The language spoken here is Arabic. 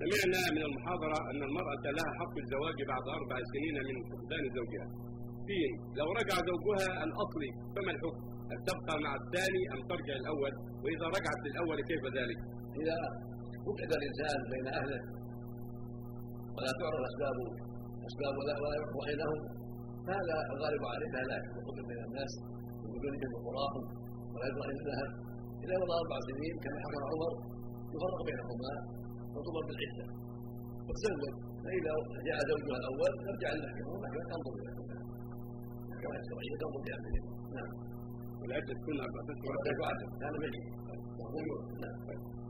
سمعنا من المحاضرة أن المرأة لها حق الزواج بعد 4 سنين من فقدان زوجها. لو رجع زوجها الأصلي فما الحكم؟ هل تبقى مع الثاني أم ترجع الأول؟ وإذا رجعت للأول كيف ذلك؟ إذا وجد الإنسان بين أهله ولا تعرف أسباب ولا يعرف بينهم فهذا الغالب عليه لا يخرج بين الناس وجودهم وقراهم ولا يطمئن لها. إذا مضى 4 سنين كما حكم عمر يفرق بينهما وتضرب بالعدة وتزوج. فإذا جاء زوجها الأول ترجع للمحكمة والمحكمة تنظر إلى المحكمة الشرعية تنظر بأمره. نعم. والعدة تكون 4 أشهر. هذا بعيد. نعم.